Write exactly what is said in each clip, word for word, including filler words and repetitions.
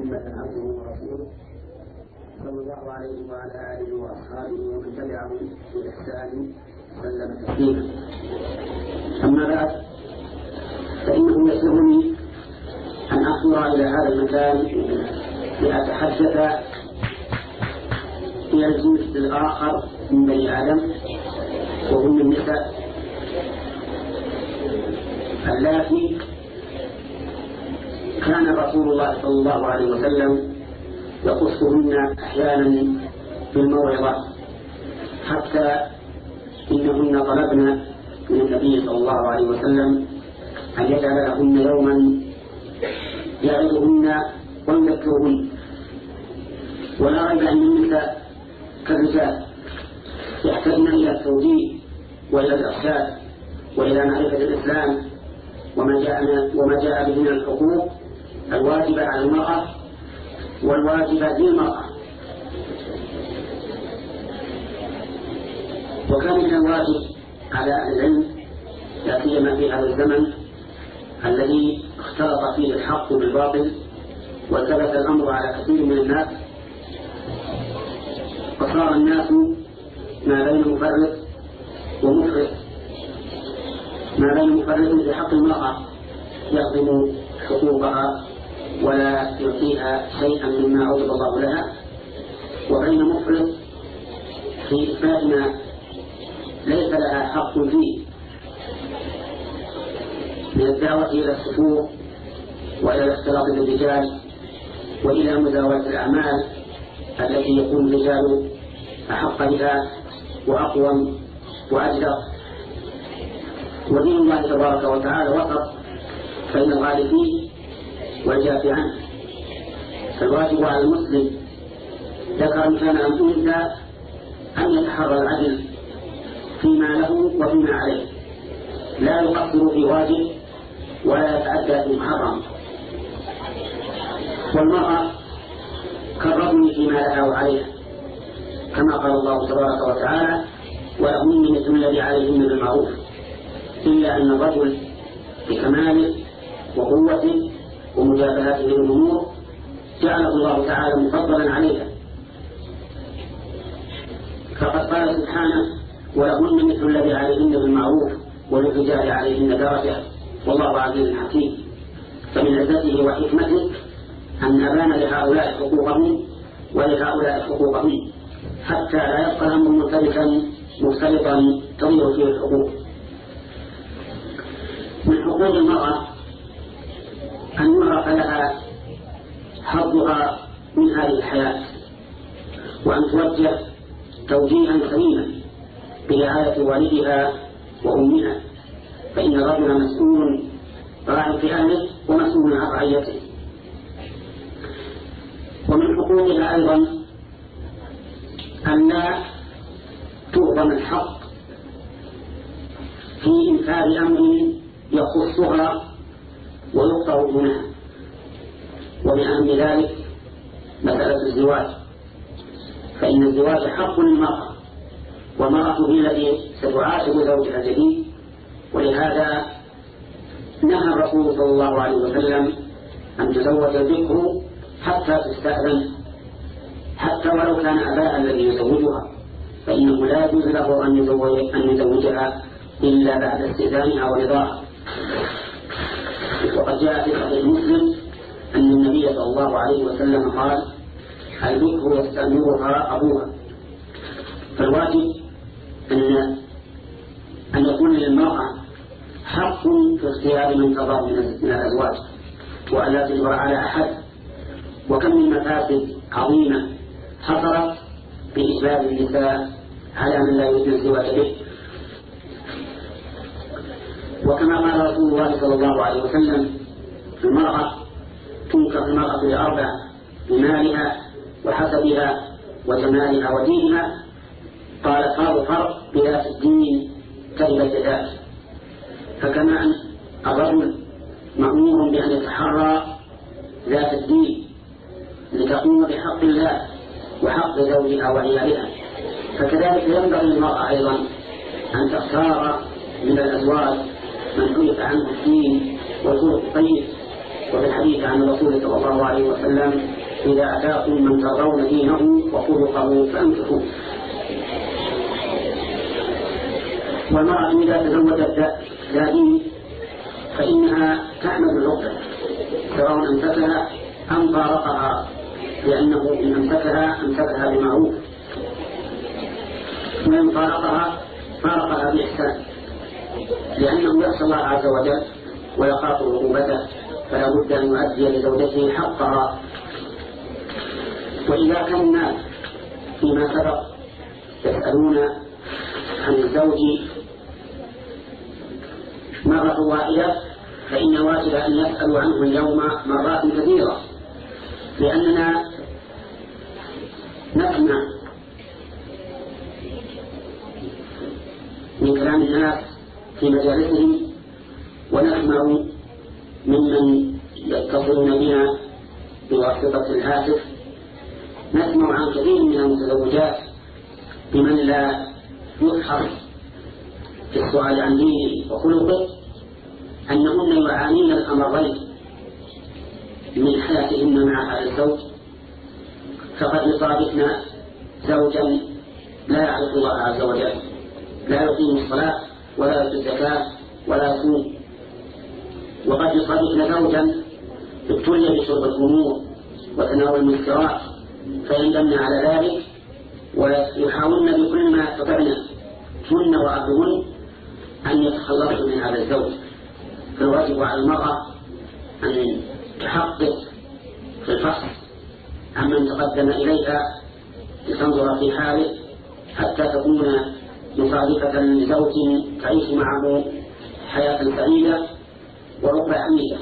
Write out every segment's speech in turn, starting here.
محمدا عبده ورسوله صلى الله عليه وعلى آله وأصحابه ومن تبعهم بإحسان وسلم تسليما. أما بعد، فإنه يسرني أن أصل إلى هذا المكان لأتحدث إلى الجنس الآخر من بني آدم، وهم النساء اللاتي كان رسول الله صلى الله عليه وسلم يقصهن أحيانا بالموعظة، حتى إنهن طلبن من النبي صلى الله عليه وسلم أن يجعل لهن يوما يعظهن ويذكرهن. ولا ريب أن النساء كالرجال يحتاجن إلى التوجيه وإلى الإرشاد وإلى معرفة الإسلام وما جاء وما جاء به من الحقوق الواجبة على المرأة والواجبة للمرأة. وكان من الواجب على أهل العلم، لا سيما في هذا الزمن الذي اختلط فيه الحق بالباطل وثبت الأمر على كثير من الناس، فصار الناس ما بين مفرط ومفرط، ما بين مفرط في حق المرأة يخدم حقوقها ولا يعطيها شيئا مما أوجب الله لها، وبين مفرط في إثبات ما ليس لها حق فيه من الدعوة إلى السفور وإلى الاختلاط بالرجال وإلى مزاولة الأعمال التي يكون الرجال أحق بها وأقوم وأجدر. ودين الله تبارك وتعالى وسط بين الغالب فيه والجاف عنه. فالواجب على المسلم ذكر كان أم أنثى أن يتحرى العدل فيما له وفيما عليه، لا يقصر في واجب ولا يتعدى في محرم. والمرأة كالرجل فيما لها وعليها، كما قال الله تبارك وتعالى: ولهن مثل الذي عليهن بالمعروف، إلا أن الرجل بكماله وقوته ومجابهته للأمور جعله الله تعالى مفضلا عليها، فقد قال سبحانه: ولهن مثل الذي عليهن بالمعروف وللرجال عليهن درجة والله عزيز حكيم. فمن عزته وحكمته أن أبان لهؤلاء حقوقهم ولهؤلاء حقوقهم، حتى لا يبقى الأمر مختلفا مختلطا تضيع فيه الحقوق. من حقوق المرأة أن يعرف لها حظها من هذه الحياة، وأن توجه توجيها سليما برعاية والدها وأمها، فإن الرجل مسؤول راع في أهله ومسؤول عن رعيته. ومن حقوقها أيضا أن لا تهضم الحق في إنفاذ أمر يخصها ويقطع دونها. ومن أهم ذلك مسألة الزواج، فإن الزواج حق للمرأة، والمرأة هي التي ستعاشر زوجها الجديد، ولهذا نهى الرسول صلى الله عليه وسلم أن تزوج البكر حتى تستأذن، حتى ولو كان أباها الذي يزوجها، فإنه لا يجوز له أن يزوج أن يزوجها إلا بعد استئذانها ورضاها. وقد جاء في صحيح مسلم أن النبي صلى الله عليه وسلم قال: البكر يستأمرها أبوها. فالواجب أن أن يكون للمرأة حق في اختيار من ترضى من الأزواج، وأن لا تجبر على أحد. وكم من مفاسد عظيمة حصلت بإجبار النساء على من لا يريد الزواج به. وكما قال رسول الله صلى الله عليه وسلم: المرأة تنكح المرأة لأربع: بمالها وحسبها وجمالها ودينها. قال: قالوا فرق بذات الدين تربت يداك. فكما أن الرجل مأمور بأن يتحرى ذات الدين لتقوم بحق الله وحق زوجها وعيالها، فكذلك ينبغي للمرأة أيضا أن تختار من الأزواج من عرف عنه الدين والخلق الطيب وفي الحديث عن الرسول صلى الله عليه وسلم: إذا أتاكم من ترضون دينه وخلقه فأنكحوه. والمرأة إذا تزوجت ذا دين فإنها تعمل العقدة سواء أمسكها أم فارقها، لأنه إن أمسكها أمسكها بمعروف، وإن فارقها فارقها بإحسان، لأنه يخشى الله عز وجل ويخاف عقوبته، فلا بد أن يؤدي لزوجته حقها. وإذا كان الناس فيما سبق يسألون عن الزوج مرة واحدة، فإن واجب أن يسألوا عنه اليوم مرات كثيرة، لأننا نسمع من كلام الناس في مجالسهم، ونسمع ممن يتصلون بنا بواسطة الهاتف، نسمع عن كثير من المتزوجات بمن لا يبحث في السؤال عن دينه وخلقه أنهن يعانين الأمرين من حياتهن مع هذا الزوج، فقد يصادفن زوجا لا يعرف الله عز وجل، لا يقيم الصلاة ولا يؤتي الزكاة ولا يصوم، وقد يصادفن زوجا ابتلي بشرب الخمور وتناول المسكرات فيندمن على ذلك، ويحاولن بكل ما يستطعن هن وأهلهن أن يتخلصوا من هذا الزوج. فالواجب على المرأة أن تحقق في الفصل عمن تقدم إليها لتنظر في حاله حتى تكون مصادقة لزوج تعيش معه حياة سعيدة ورقى حميدة.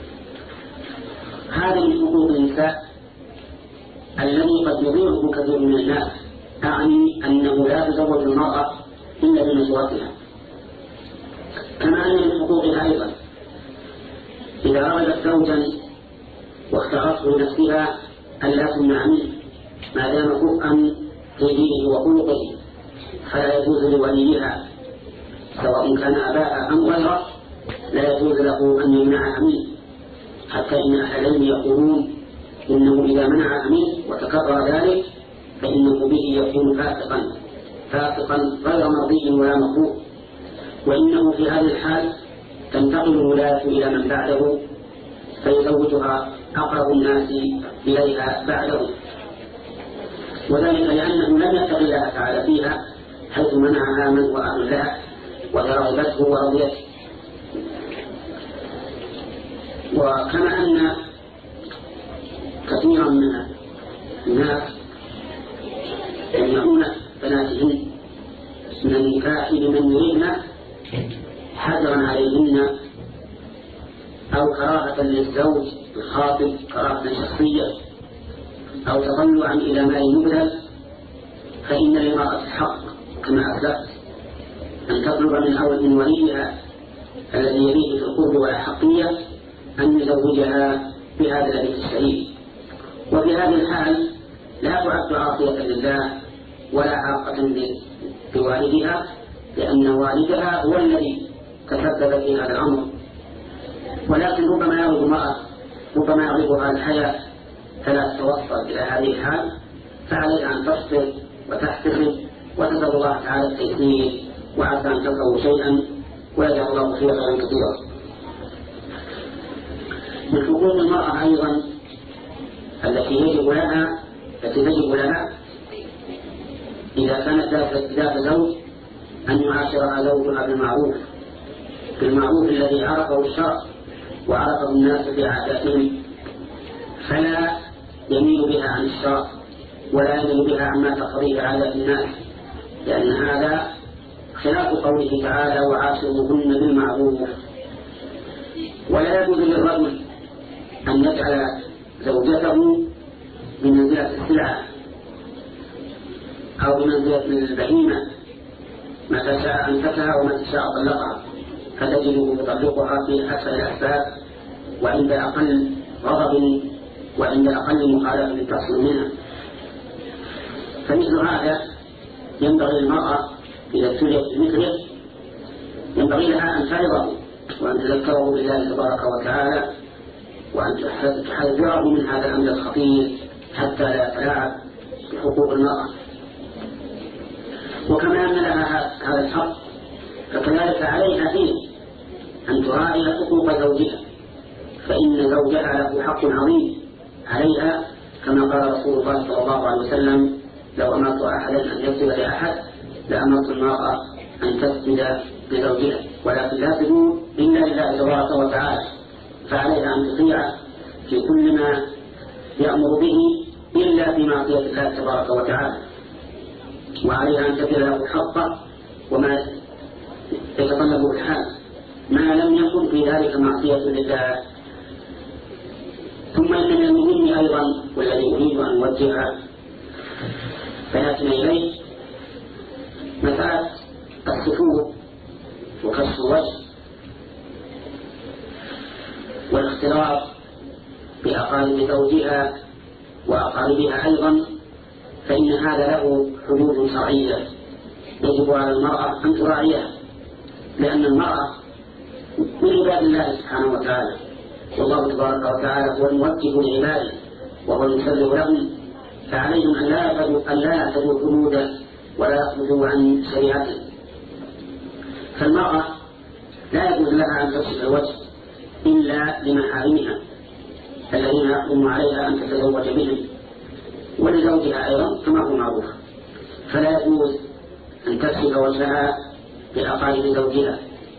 هذا من حقوق النساء الذي قد يضيعه كثير من الناس، أعني أنه لا تزوج المرأة إلا بنشوتها. كما أن من حقوقها أيضا إذا أرادت زوجا واختارته لنفسها ألا تمنع منه ما دام كفءا في دينه وخلقه، فلا يجوز لوليها سواء كان أباها أم غيره، لا يجوز له أن يمنعها منه، حتى إن أهل العلم يقولون إنه إذا منعها منه وتكرر ذلك فإنه به يكون فاسقا فاسقا غير مرضي ولا مقبول، وإنه في هذه الحال تنتقل الولاية إلى من بعده فيزوجها أقرب الناس إليها بعده، وذلك لأنه لم يتق الله تعالى فيها حيث منعها من هو أهل لها ورغبته ورضيته. وكما أن كثيرا من الناس يمنعون بناتهن من النكاح لمن يريدن حذرا عليهن أو كراهة للزوج الخاطب كراهة شخصية أو تطلعا إلى مال مبذل، فإن للمرأة حق كما أسلفت أن تطلب من أول من وليها الذي يليه في القرب والأحقية أن يزوجها بهذا الذي تشتهيه. وفي هذه الحال لا تعد عاصية لله ولا عاقة بوالدها، لأن والدها هو الذي تسبب في هذا الأمر. ولكن ربما يغضب امرأة ربما يغضبها الحياة فلا تتوصل إلى هذه الحال، فعليها أن تصبر وتحتسب وتسأل الله تعالى التيسير، وعسى أن تلقوا شيئا ويجعل الله فيه خيرا كثيرا. من حقوق المرأة أيضا التي يجب لها التي تجب لها إذا كانت ذات زوج أن يعاشرها زوجها بالمعروف بالمعروف الذي عرفه الشرع وعرفه الناس في عاداتهم، فلا يميل بها عن الشرع ولا يميل بها عما تقتضيه عادات الناس، لأن هذا خلاف قوله تعالى: وعاشروهن بالمعروف. ولا يجوز للرجل أن يجعل زوجته بمنزلة السلعة أو بمنزلة البهيمة، متى شاء أنفسها ومتى شاء طلقها، فتجده يطلقها في أسفل الأسباب وعند أقل غضب وعند أقل مخالفة تحصل منها. فمثل هذا ينبغي المرأة إذا ابتليت بمثله ينبغي لها أن تعظه وأن تذكره بالله تبارك وتعالى وأن تحذره من هذا الأمر الخطير حتى لا يتلاعب بحقوق المرأة. وكما أن لها هذا الحق فكذلك عليها هي أن تراعي حقوق زوجها، فإن زوجها له حق عظيم عليها، كما قال رسول الله صلى الله عليه وسلم: لو أمرت أحدا أن يسجد لأحد لأمرت المرأة أن تسجد لزوجها، ولكن لا تسجد إلا لله تبارك وتعالى، فعليها أن تطيع في كل ما يأمر به إلا في معصية الله تبارك وتعالى، وعليها أن تبذل له حقه وما يتطلبه الحال ما لم يكن في ذلك معصية لله. ثم إن من المهم أيضا والذي أريد أن أوجه بياتنا إليه مسألة السفور وكشف الوجه والاختلاط بأقارب زوجها وأقاربها أيضا، فإن هذا له حدود شرعية يجب على المرأة أن تراعيها، لأن المرأة من عباد الله سبحانه وتعالى، والله تبارك وتعالى هو الموجه لعباده وهو المسلم لهم، فعليهم أن لا يعتدوا حدوده ولا يخرجوا عن شريعته. فالمرأة لا يجوز لها أن تكشف الوجه إلا لمحارمها الذين يحرم عليها أن تتزوج بهم، ولزوجها أيضا كما هو معروف، فلا يجوز أن تكشف وجهها لأقارب زوجها،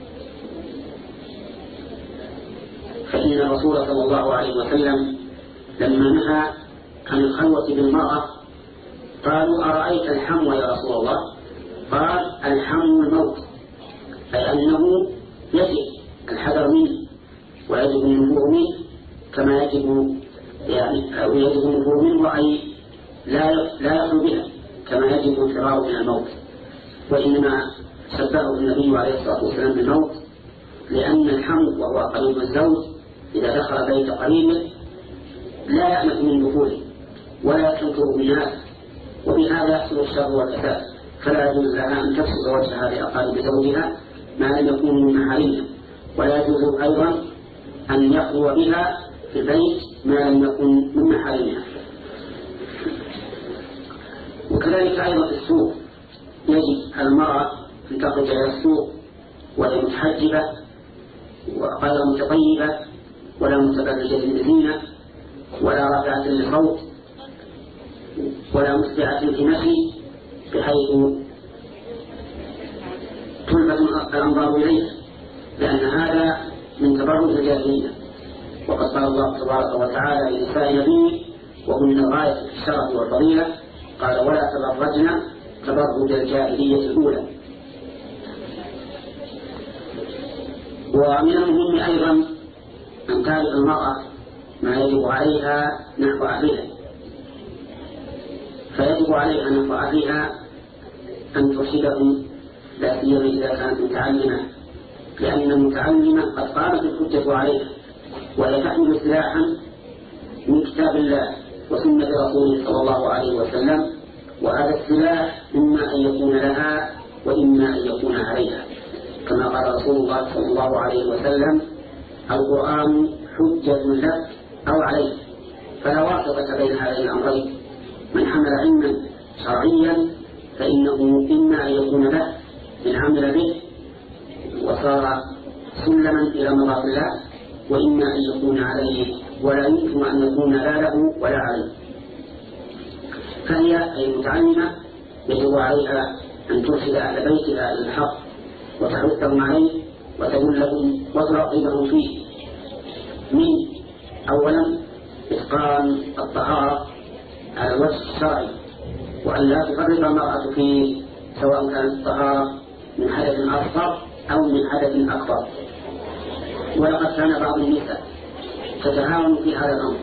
فإن الرسول صلى الله عليه وسلم لما نهى عن الخلوة بالمرأة قالوا: أرأيت الحمو يا رسول الله؟ قال: الحمو الموت، أي أنه يجب الحذر منه ويجب النفور منه كما يجب يعني أو يجب النفور منه، أي لا لا يخلو بها كما يجب الفرار من الموت. وإنما شبهه النبي عليه الصلاة والسلام بالموت، لأن الحمو وهو قريب الزوج إذا دخل بيت قريبه لا يأمن من دخوله ولا يتركه بالناس، وبهذا يحصل الشر والفساد، فلا يجوز لها أن تكشف وجهها لأقارب زوجها ما لم يكون من محارمها، ولا يجوز أيضا أن يخلو بها في البيت ما لم يكن من محارمها. وكذلك أيضا في السوق يجب على المرأة أن تخرج إلى السوق وهي متحجبة وغير متطيبة ولا متبرجة بزينة ولا رافعة للصوت ولا مسرعة في مشي بحيث تلفت الأنظار إليها، لأن هذا من تبرج الجاهلية. وقد قال الله تبارك وتعالى لنساء نبيه وهن الغاية في الشرف والفضيلة: قال: ولا تبرجن تبرج الجاهلية الأولى. ومن المهم أيضا أن تعرف المرأة ما يجب عليها نحو أهلها، فيجب عليها نحو أهلها أن ترشدهم، لا سيما إذا كانت متعلمة، لأن المتعلمة قد قامت الحجة عليها وهي تحمل سلاحا من كتاب الله وسنة رسوله صلى الله عليه وسلم، وهذا السلاح إما أن يكون لها وإما أن يكون عليها، كما قال رسول الله صلى الله عليه وسلم: القرآن حجة لك أو عليك، فلا واسطة بين هذين الأمرين. من حمل علما شرعيا فإنه إما أن يكون له من عمل به وصار سلما إلى مرضات الله، وإما أن يكون عليه ولا يمكن أن يكون لا له ولا عليه. فهي أي متعلمة يجب عليها أن ترشد أهل بيتها إلى الحق وتحثهم عليه وتدلهم وترغبهم فيه، من أولا إتقان الطهارة على الوجه الشرعي، وأن لا تفرط المرأة فيه سواء كانت الطهارة من حدث أصغر أو من حدث أكبر. ولقد كان بعض النساء تتهاون في هذا الأمر،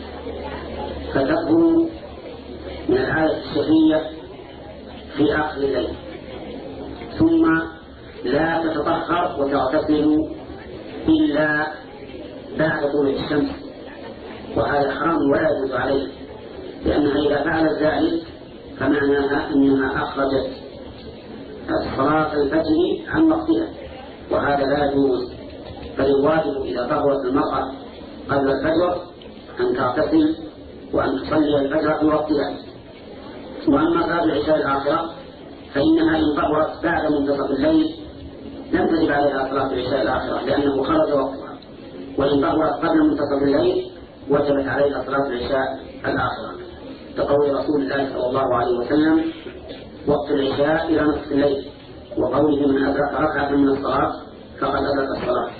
فتخرج من العادة الشهرية في آخر الليل ثم لا تتطهر وتغتسل إلا بعد طلوع الشمس، وهذا حرام ولا يجوز عليه، لأنها إذا فعلت ذلك فمعناها أنها أخرجت صلاة الفجر عن وقتها، وهذا لا يجوز. بل الواجب إذا طهرت المرأة قبل الفجر أن تغتسل وأن تصلي الفجر في وقتها. وأما صلاة العشاء الآخرة فإنها إن ظهرت بعد منتصف الليل لم تجب عليها صلاة العشاء الآخرة لأنه خرج وقتها، وإن ظهرت قبل منتصف الليل وجبت عليها صلاة العشاء الآخرة، كقول رسول الله صلى الله عليه وسلم: وقت العشاء إلى نصف الليل، وقوله: من أدرك ركعة من الصلاة فقد أدرك الصلاة.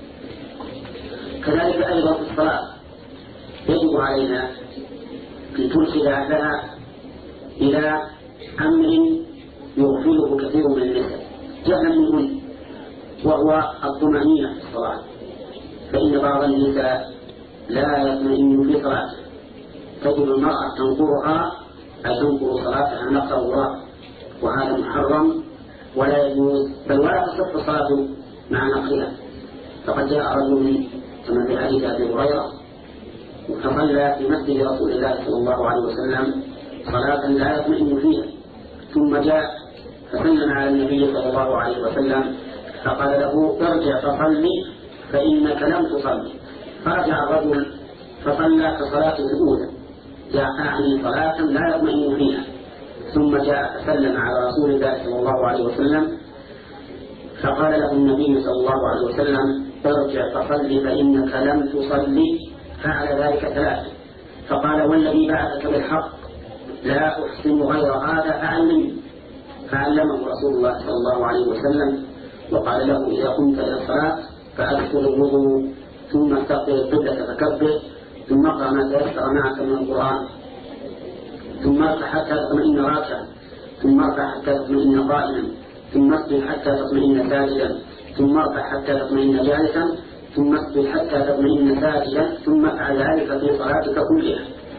كذلك أيضا في الصلاة يجب علينا أن ترشد أهلها إلى أمر يغفله كثير من النساء جهلا منهن، وهو الطمأنينة في الصلاة. فإن بعض النساء لا يطمئن في صلاته، تجد المرأة تنقرها أي تنقر صلاتها نقر الله، وهذا محرم ولا يجوز، بل ولا تصح الصلاة مع نقرها. فقد جاء رجل كما في حديث أبي هريرة فصلى في مسجد رسول الله صلى الله عليه وسلم صلاة لا يطمئن فيها، ثم جاء فسلم على النبي صلى الله عليه وسلم فقال له: ارجع فصلي فإنك لم تصلي. فرجع الرجل فصلى كصلاته الأولى، جاء أعني صلاة لا يطمئن فيها، ثم جاء فسلم على رسول الله صلى الله عليه وسلم فقال له النبي صلى الله عليه وسلم: ارجع فصلي فإنك لم تصلي. فعل ذلك ثلاثة، فقال: والذي بعثك بالحق لا أحسن غير هذا فعلمني. فعلمه رسول الله صلى الله عليه وسلم وقال له: إذا قمت إلى الصلاة فأذكر الوضوء، ثم استغفر القبلة فكبر، ثم اقرأ ما تيسر معك من القرآن، ثم ارفع حتى تطمئن راكعا، ثم ارفع حتى تطمئن قائما، ثم اسجد حتى تطمئن ساجدا، ثم ارفع حتى تطمئن جالسا، ثم اسجد حتى تطمئن ساجدا، ثم افعل ذلك في صلاتك كلها.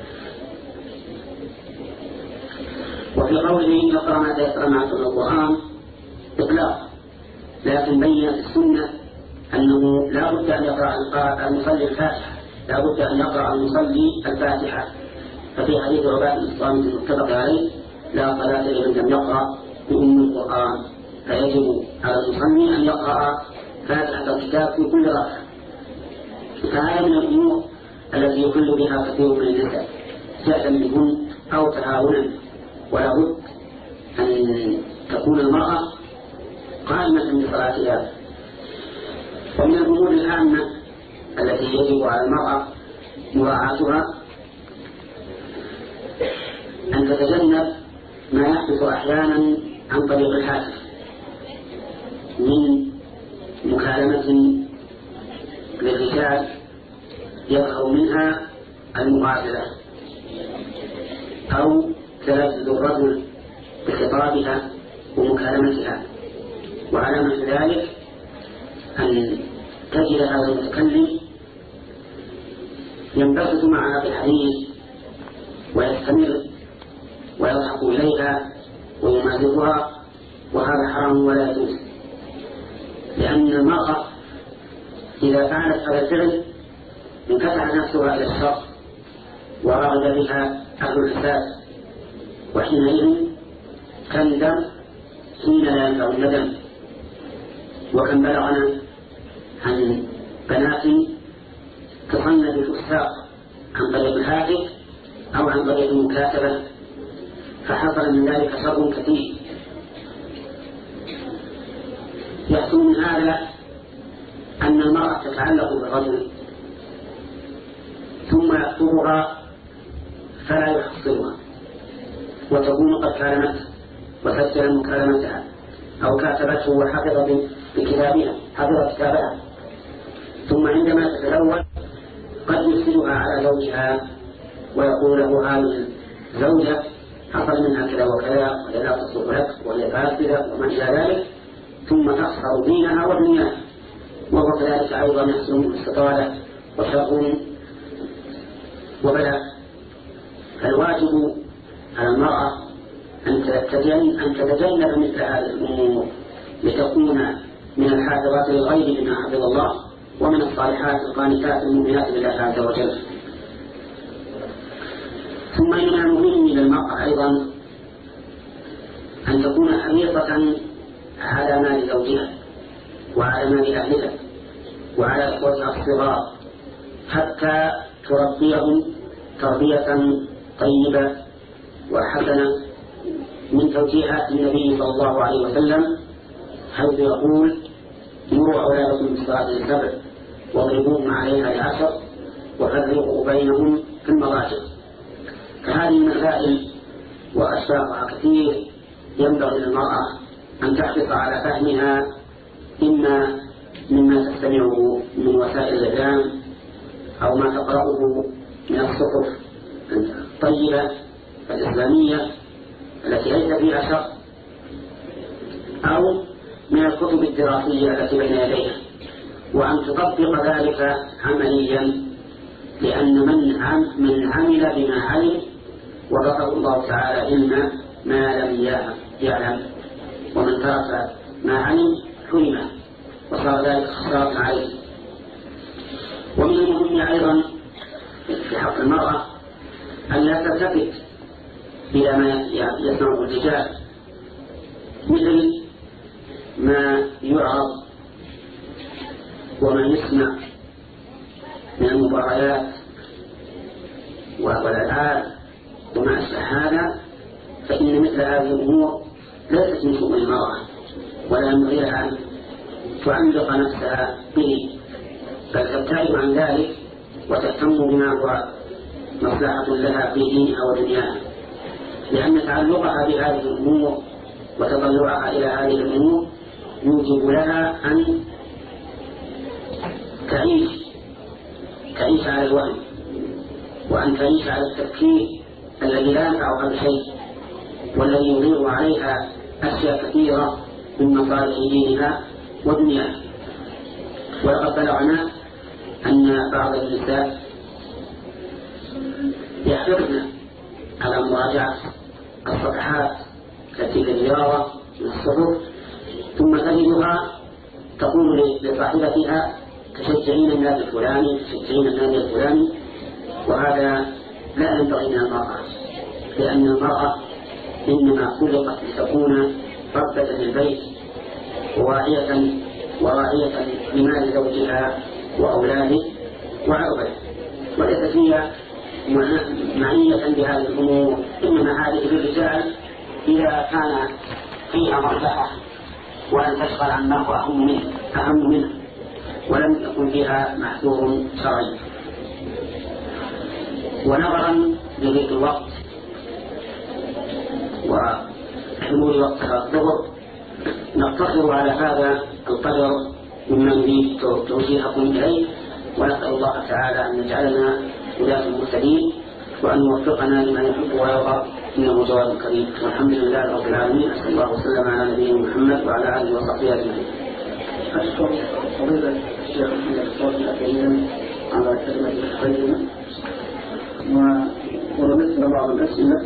وفي قوله: اقرأ ما تيسر معك من القرآن إطلاق، لكن بين السنة أنه لا بد أن يقرأ المصلي الفاتحة، لا بد أن يقرأ المصلي الفاتحة. ففي حديث عبادة بن الصامت المتفق عليه: لا صلاة لمن لم يقرأ بأم القرآن. فيجب على المصلي أن يقرأ فاتحة الكتاب في كل ركعة. فهذا من الأمور التي يخل بها كثير من النساء جهلا منهن أو تهاونا، ولا بد أن تكون المرأة قائمة بصلاتها. ومن الأمور الهامة التي يجب على المرأة مراعاتها أن تتجنب ما يحدث أحيانا عن طريق الهاتف من مكالمة للرجال يظهر منها المغازلة، أو تلذذ الرجل بخطابها ومكالمتها. وعلامة ذلك أن تجد هذا المتكلم ينبسط معها في الحديث ويستمر ويضحك إليها ويمازحها، وهذا حرام ولا يجوز، لأن المرأة إذا فعلت هذا الفعل انفتح نفسها إلى الشر ورغب بها أهل الفساد، وحينئذ تندم حين لا ينفع الندم. وكم بلغنا عن بنات تصنع بالفساق عن طريق الهاتف أو عن طريق المكاتبة، فحصل من ذلك شر كثير. يحصل من هذا أن المرأة تتعلق بالرجل ثم يخطبها فلا يحصلها، وتكون قد كلمت وسجل مكالمتها أو كاتبته وحفظ بكتابها حفظ كتابها، ثم عندما تتزوج قد يرسلها على زوجها ويقول له: هذه الزوجة حصل منها كذا وكذا وهي لا تصلح لك وهي فاسدة وما إلى ذلك، ثم تخسر دينها ودنياها. وهو كذلك أيضا يحصل منه استطالة وشر وبلاء. فالواجب على المرأة أن تتجنب مثل هذه الأمور لتكون من الحافظات للغيب بما حفظ الله، ومن الصالحات القانتات المؤمنات لله عز وجل. ثم إنها مهم للمرأة أيضا أن تكون حريصة على مال زوجها وعلى مال أهلها وعلى إخوتها الصغار، حتى تربيهم تربية طيبة وحسنة من توجيهات النبي صلى الله عليه وسلم، حيث يقول: مروا أولادكم بالصلاة للسبع واضربوهم عليها لعشر وفرقوا بينهم في المضاجع. فهذه المسائل وأشباهها كثير ينبغي للمرأة أن تحرص على فهمها، إما مما تستمعه من وسائل الإعلام أو ما تقرأه من الصحف الطيبة الإسلامية التي ليس فيها شر، أو من الكتب الدراسية التي بين يديها، وأن تطبق ذلك عمليا، لأن من من عمل بما علم ورزقه الله تعالى علم ما لم يعلم، ومن ترك ما علم حرمه وصار ذلك خسارة عليه. ومن المهم أيضا في حق المرأة أن لا تلتفت إلى ما يسمعه الرجال، مثل ما يعرض وما يسمع من المباريات والألعاب وما أشبه هذا، فإن مثل هذه الأمور ليست من شؤون المرأة، ولا ينبغي لها أن تعلق نفسها به، بل تبتعد عن ذلك وتهتم بما هو مصلحة لها في دينها ودنياها، لأن تعلقها بهذه الأمور وتطلعها إلى هذه الأمور يوجب لها أن تعيش تعيش على الوهم، وأن تعيش على التفكير الذي لا ينفعها بشيء، والذي يضيع عليها أشياء كثيرة من مصالح دينها ودنياها. ولقد بلغنا أن بعض النساء يحرصن على مراجعة الصفحات التي في الرياضة من الصحف، ثم تجدها تقول لصاحبتها: تشجعين النادي الفلاني تشجعين النادي الفلاني. وهذا لا ينبغي من المرأة، لأن المرأة إنما خلقت لتكون ربة للبيت وواعية وراعية لمال زوجها وأولاده وعرضه، وليست هي معنية بهذه الأمور، إنما هذه للرجال إذا كان فيها مصلحة وأن تشغل عن ما هو أهم منه أهم منه ولم يكن فيها محذور شرعي. ونظرا لضيق الوقت وحلول وقتها الظهر، نقتصر على هذا القدر مما نريد توجيهكم إليه، ونسأل الله تعالى أن يجعلنا ولاة المهتدين، وأن يوفقنا لما يحب ويرضى، إنه جواد كريم. والحمد لله رب العالمين، صلى الله وسلم على نبينا محمد وعلى آله وصحبه أجمعين. أشكر فضيلة الشيخ محمد الصالح الأكاديمي على كلمة القيمة، ورمزنا بعض الأسئلة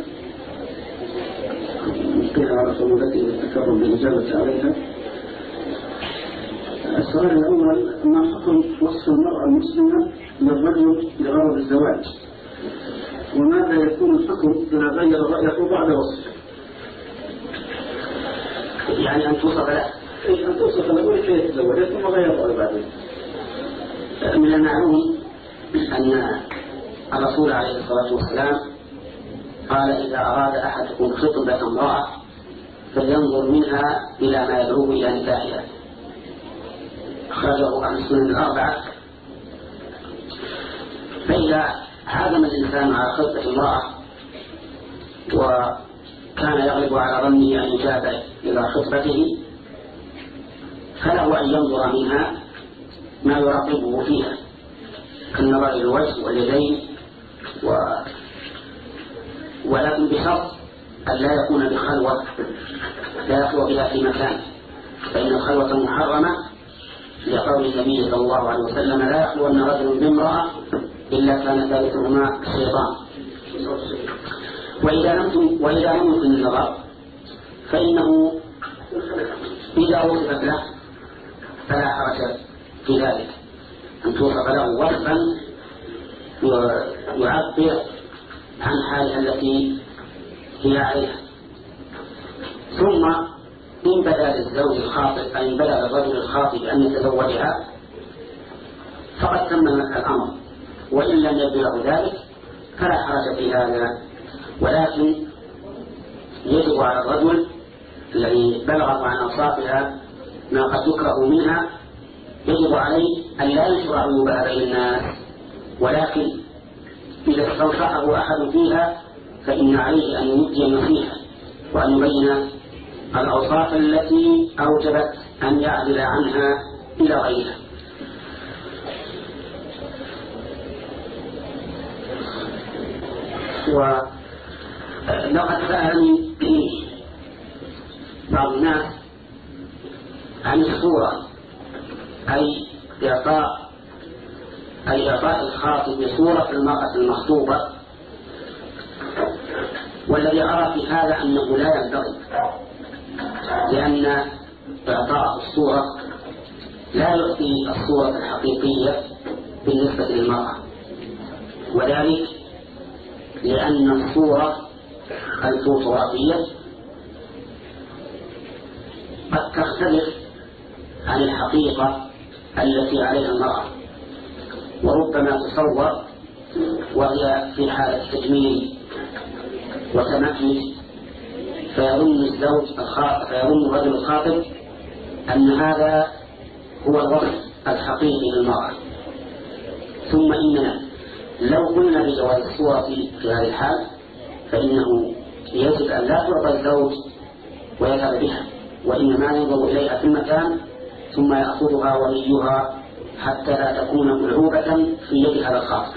نلقيها على صعوبته والتكرم بالإجابة عليها. السؤال الأول: ما حكم وصف المرأة المسلمة للرجل لغرض الزواج؟ وماذا يكون الحكم إذا غير رأيه بعد وصفه؟ يعني أن توصف له أن توصف له كيف يتزوج ثم غير رأيه بعدين. من المعلوم أن الرسول عليه الصلاة والسلام قال: إذا أراد أحدكم خطبة امرأة فلينظر منها إلى ما يدعوه إلى نكاحها. أخرجه عن السنن الأربعة. فإذا عزم الإنسان على خطبة امرأة وكان يغلب على ظنه أن يجاب إلى خطبته، فله أن ينظر منها ما يراقبه فيها، كالنظر إلى الوجه واليدين، و... ولكن بشرط أن لا يكون بخلوة لا يخلو بها في مكان، فإن الخلوة محرمة، لقول النبي صلى الله عليه وسلم: لا يخلو أن رجل بامرأة إلا كان ثالثهما الشيطان. وإذا لم وإذا لم يكن النظر فإنه إذا وصفت له فلا حرج في ذلك، أن توصف له وصفا يعبر عن حالها التي هي عليها. ثم إن بدا للزوج الخاطب أي بدا للرجل الخاطب أن يتزوجها فقد تم الأمر، وإن لم يبدو له ذلك فلا حرج في هذا، ولكن يجب على الرجل الذي بلغه عن أوصافها ما قد يكره منها، يجب عليه أن لا ينشر عيوبها بين الناس، ولكن إذا استنصحه أحد فيها فإن عليه أن يؤتي النصيحة وأن يبين الأوصاف التي أوجبت أن يعدل عنها إلى غيرها. ولقد سألني بعض الناس عن الصورة، أي إعطاء أي إعطاء الخاطب بصورة المرأة المخطوبة، والذي أرى في هذا أنه لا ينبغي، لأن إعطاء الصورة لا يعطي الصورة الحقيقية بالنسبة للمرأة، وذلك لأن الصورة الفوتوغرافية قد تختلف عن الحقيقة التي عليها المرأة، وربما تصور وهي في حالة تجميل وتمكن، فيظن الزوج الخاطب فيظن الرجل الخاطب أن هذا هو الوصف الحقيقي للمرأة. ثم إننا لو قلنا بجواز الصورة في هذه الحال فإنه يجب أن لا تعطى الزوج ويذهب بها، وإنما ينظر إليها في المكان ثم يأخذها وليها حتى لا تكون ملعوبة في يد هذا الخاطب.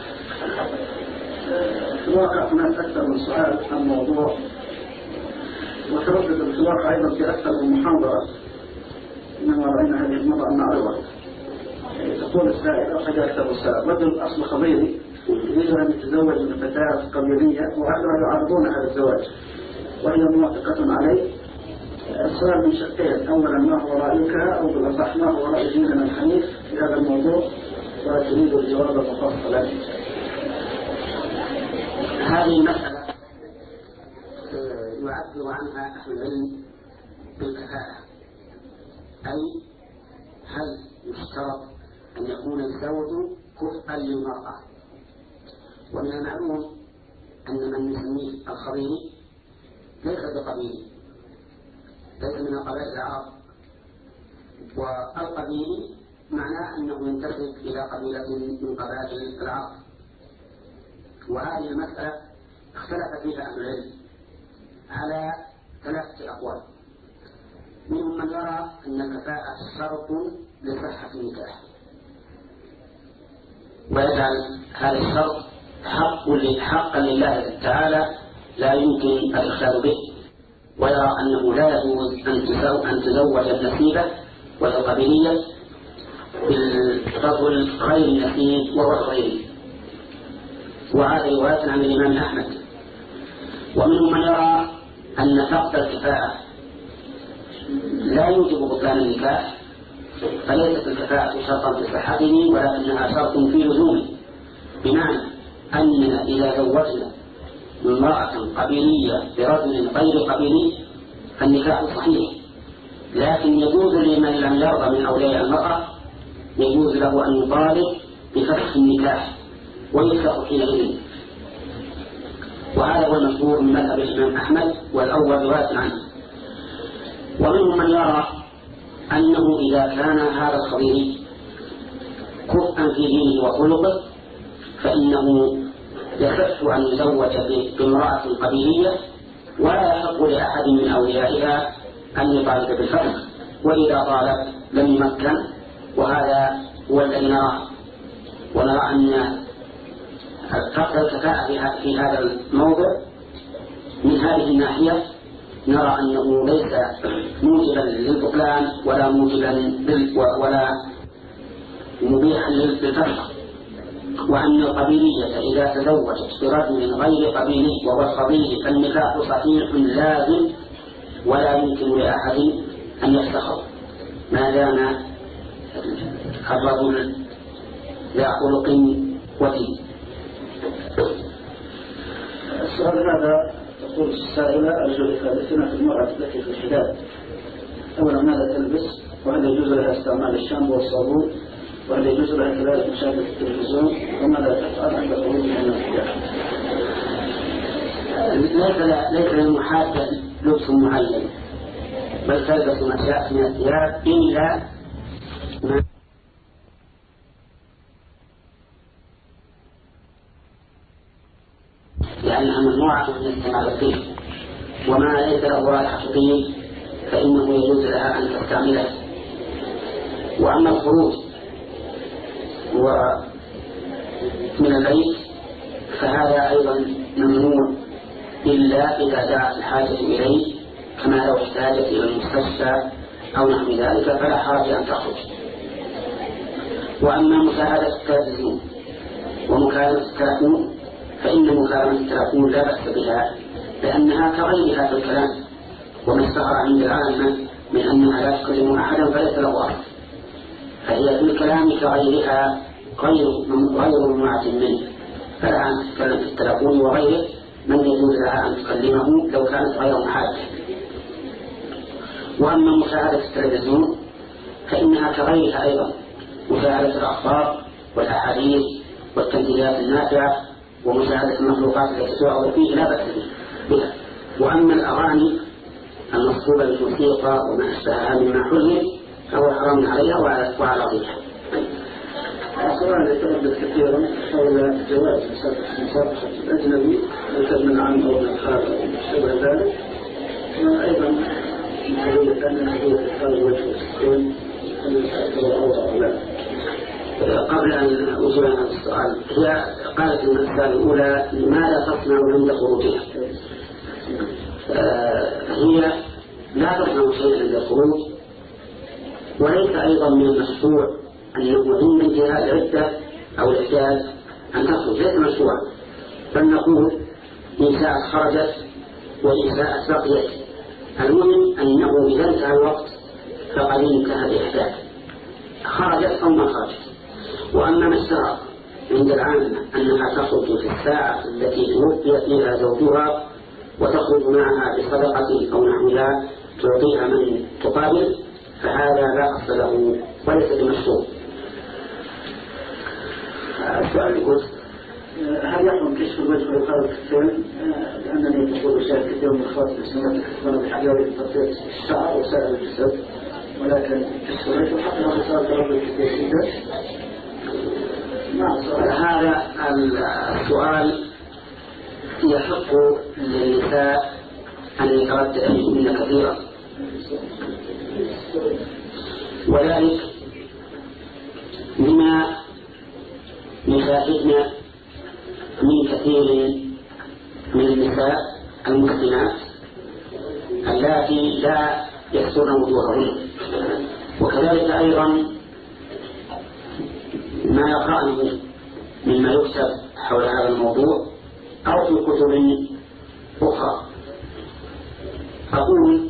في الواقع هناك أكثر من سؤال عن الموضوع، وتردد في الواقع أيضا في أكثر من محاضرة، إنما رأينا هذه المرة أن أعرض. تقول السائل أخذ أكثر السائل: رجل أصل خضيري يريد أن يتزوج من فتاة قبيلية وأهلها يعارضون هذا الزواج وهي موافقة عليه. السؤال من شقين: أولا ما هو رأيك، أو بالأصح ما هو رأي ديننا الحنيف في هذا الموضوع، وتريد الجواب المفصل. هذه المسألة يعبر عنها أهل العلم بالكفاءة، أي هل يشترط أن يكون الزوج كفءا للمرأة؟ ومن المعلوم أن من نسميه الخبيري ليس بقبيلي، ليس من قبائل العرب، والقبيلي معناه أنه ينتسب إلى قبيلة من قبائل العرب. وهذه المسألة اختلف فيها أهل العلم على ثلاثة أقوال. منهم من يرى أن الكفاءة شرط لصحة النكاح، ويجعل هذا الشرط حقا لله تعالى لا يمكن الإخلال به، ويرى أنه لا يجوز أن تزوج النسيبة والقبيلية بالرجل غير النسيب وهو الغيري، وهذا رواية عن الإمام أحمد. ومنهم من يرى أن فقد الكفاءة لا يوجب بطلان النكاح، فليست الكفاءة شرطا في صحته ولكنها شرط في لزومه، بمعنى أننا إذا زوجنا امرأة قبيلية برجل غير قبيلي فالنكاح صحيح، لكن يجوز لمن لم يرضى من أولياء المرأة يجوز له أن يطالب بفسخ النكاح ويفسخ حينئذ. وهذا هو المشهور من مذهب الإمام أحمد، والأول رواية عنه. ومنهم من يرى أنه إذا كان هذا الخبير كفءا في دينه وخلقه فإنه يصح أن يزوج بامرأة قبيلية ولا يحق لأحد من أوليائها أن يطالب بالفسخ، وإذا طالب لم يمكن. وهذا هو الذي نراه، ونرى أن فقد الكفاءة في هذا الموضع من هذه الناحية نرى أنه ليس موجبا للبطلان ولا موجبا ولا مبيحا للفسخ، وأن القبيلية إذا تزوجت برجل غير قبيلي وهو القبيلي فالنكاح صحيح لازم ولا يمكن لأحد أن يفسخه ما دام الرجل ذا خلق ودين. السؤال هذا تقول السائلة: أرجو إفادتنا في المرأة التي في الحداد. أولا ماذا تلبس؟ وهل يجوز لها استعمال الشامبو والصابون؟ وهل يجوز لها كذلك مشاهدة التلفزيون وماذا تفعل عند خروج من الحجاب؟ ليس للمحادة لبس معين، بل تلبس ما شاء من الثياب إلا ما لأنها ممنوعة من استعمال الطيب، وما ليس له رائحة طيب فإنه يجوز لها أن تستعمله. وأما الخروج من البيت فهذا أيضا ممنوع إلا إذا دعت الحاجة إليه، كما لو احتاجت إلى المستشفى أو نحو ذلك فلا حرج أن تخرج. وأما مشاهدة التلفزيون ومكالمة التلفون فإن مكالمة التلفون لا بأس بها، لأنها كغيرها في الكلام، وما اشتهر عند العامة من أنها لا تكلم أحدا فليس له أصل، فهي في الكلام كغيرها غير غير ممنوعة منه، فلا أن تتكلم في التلفون وغيره من يجوز لها أن تكلمه لو كانت غير محادة. وأما مشاهدة التلفزيون فإنها كغيرها أيضا، مشاهدة الأخبار والأحاديث والتمثيلات النافعة ومشاهدة المخلوقات التي تعرض فيه لا بأس بها. وأما الأغاني المصحوبة بالموسيقى وما أشبهها مما حرم فهو حرام عليها وعلى غيرها. السؤال يتردد كثيرا حول جواز مسابقة الأجنبي مثل من عم أو من خالد أو شبه ذلك، وأيضا من قضية أن هي تختار وجه السكون أن تأثر أو لا. قبل أن أجيب عن السؤال، هي قالت المسألة الأولى لماذا تصنع عند خروجها؟ هي لا تصنع شيئا عند الخروج، وليس أيضا من المشروع أنه عند انتهاء العدة أو الإحداث أن تخرج، ليس مشروعا، بل نقول إن شاءت خرجت وإن شاءت بقيت، المهم أنه إذا انتهى الوقت فقد انتهى الإحداث، خرجت أو ما خرجت. وأما ما اشتهر عند العامة أنها تخرج في الساعة التي توفي فيها زوجها وتخرج معها بصدقة أو نحوها تعطيها من تقابل، فهذا لا أصل له وليس بمشروع. السؤال يقول هل يحرم كشف الوجه ويقال الكفين؟ لأنني تقول شيء كثير من الخاص بسنوات يكتبون بالحجاب لتغطية الشعر وسائر الجسد، ولكن كشف الوجه حتى لو صار تربي كثير جدا. هذا السؤال يحق للنساء أن يترددن كثيرا، وذلك بما نشاهدنا من كثير من النساء المسلمات اللاتي لا يسترن وجوههن، وكذلك أيضا ما يقرأنه مما يكتب حول هذا الموضوع أو في كتب أخرى. أقول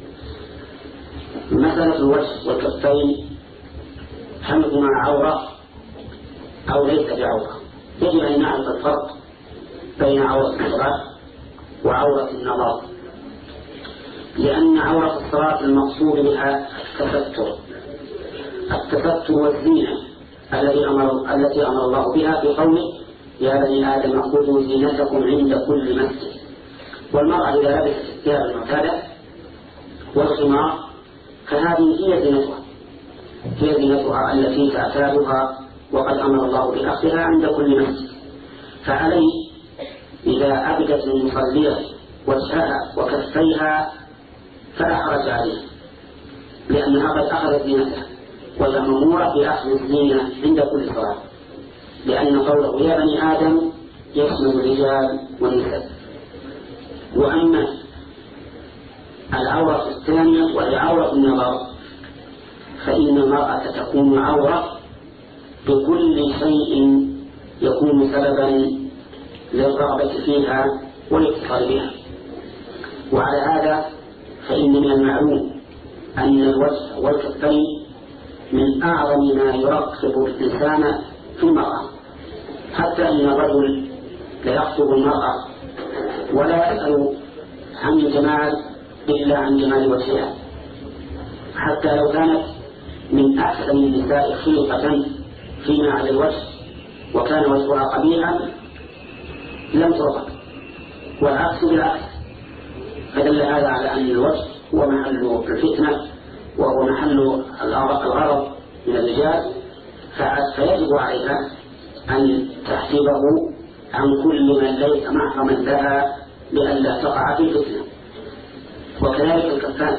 مسألة الوجه والكفين هل هما عورة أو ليس بعورة؟ يجب أن نعرف الفرق بين عورة الصلاة وعورة النظر، لأن عورة الصلاة المقصود بها التستر التستر والزينة التي أمر التي أمر الله بها في قوله يا بني آدم خذوا زينتكم عند كل مسجد. والمرأة إذا لبست الثياب المعتادة والخمار فهذه هي زينتها هي زينتها التي تعتادها وقد أمر الله بأخذها عند كل مسجد. فعليه إذا أبدت المصلية وجهها وكفيها فلا حرج عليها، لأنها قد أخذت زينتها، وهي مأمورة بأخذ الزينة عند كل صلاة، لأن قوله يا بني آدم يشمل الرجال والنساء. وأما العورة الثانية وهي عورة النظر فإن المرأة تكون عورة بكل شيء يكون سببا للرغبة فيها والاتصال بها. وعلى هذا فإن من المعلوم أن الوجه والكفين من أعظم ما يرقب الإنسان في المرأة، حتى أن الرجل ليخطب المرأة ولا يسأل عن الجمال إلا عن جمال وجهها، حتى لو كانت من أحسن النساء خلقة فيما على الوجه وكان وجهها قبيحا لم ترفق، والعكس بالعكس، فدل هذا على أن الوجه هو محل الفتنة وهو محل الغرض من الرجال، فيجب عليها أن تحجبه عن كل من ليس محرما لها لئلا تقع في الفتنة. وكذلك الكفان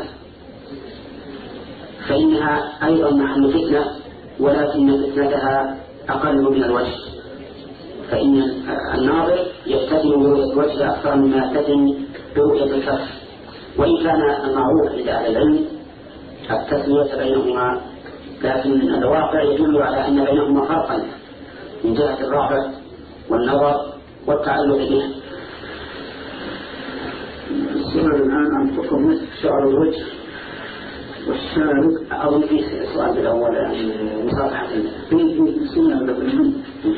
فإنها أيضا محل فتنة، ولكن فتنتها أقل من الوجه، فإن الناظر يفتتن برؤية الوجه أكثر مما يفتتن برؤية الكف، وإن كان المعروف عند أهل العلم التسوية بينهما، لكن الواقع يدل على أن بينهما فرقا من جهة الرغبة والنظر والتعلق به. السؤال الآن عن حكم شعر الوجه والشارب. أظن في سؤال بالأول يعني مصافحة في السنة لكن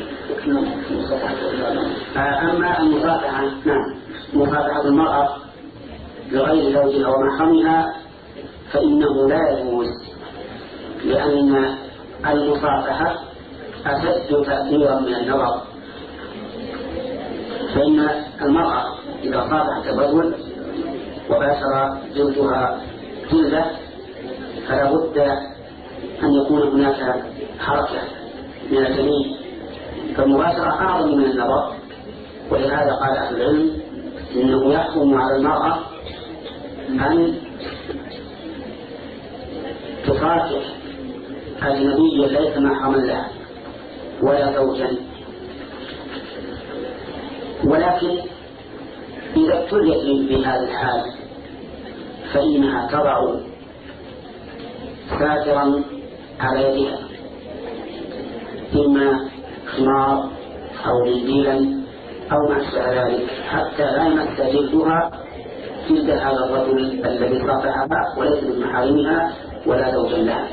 أما المصافحة، نعم، مصافحة المرأة لغير زوجها ومحرمها فإنه لا يجوز، لأن المصافحة أشد تأثيرا من النظر، فإن المرأة إذا صافحت الرجل وباشر جلدها جلده فلا بد أن يكون هناك حركة من الجنين، فالمباشرة أعظم من النظر، ولهذا قال أهل العلم إنه يحكم على المرأة أن تصافح أجنبيا ليس محرما لها ولا زوجا، ولكن إذا ابتليت بهذا الحال فإنها تضع ساترا على يدها، إما خمار أو منديلا أو ما أشبه ذلك، حتى لا يمس جلدها جلد هذا الرجل الذي صافحها وليس من محارمها ولا زوجا لها.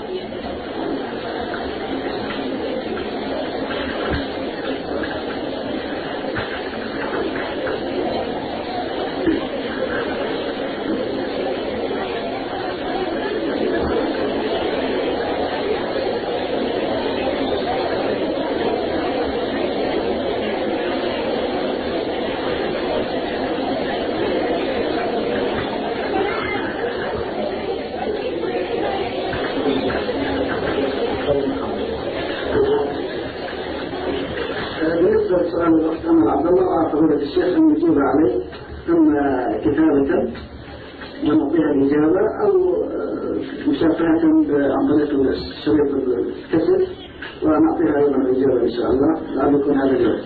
الشيخ أن يجيب عليه أما كتابة نعطيها الإجابة أو مشافهة عن طريق شريط الكسر ونعطيها أيضا الإجابة إن شاء الله، لعل يكون هذا اليوم.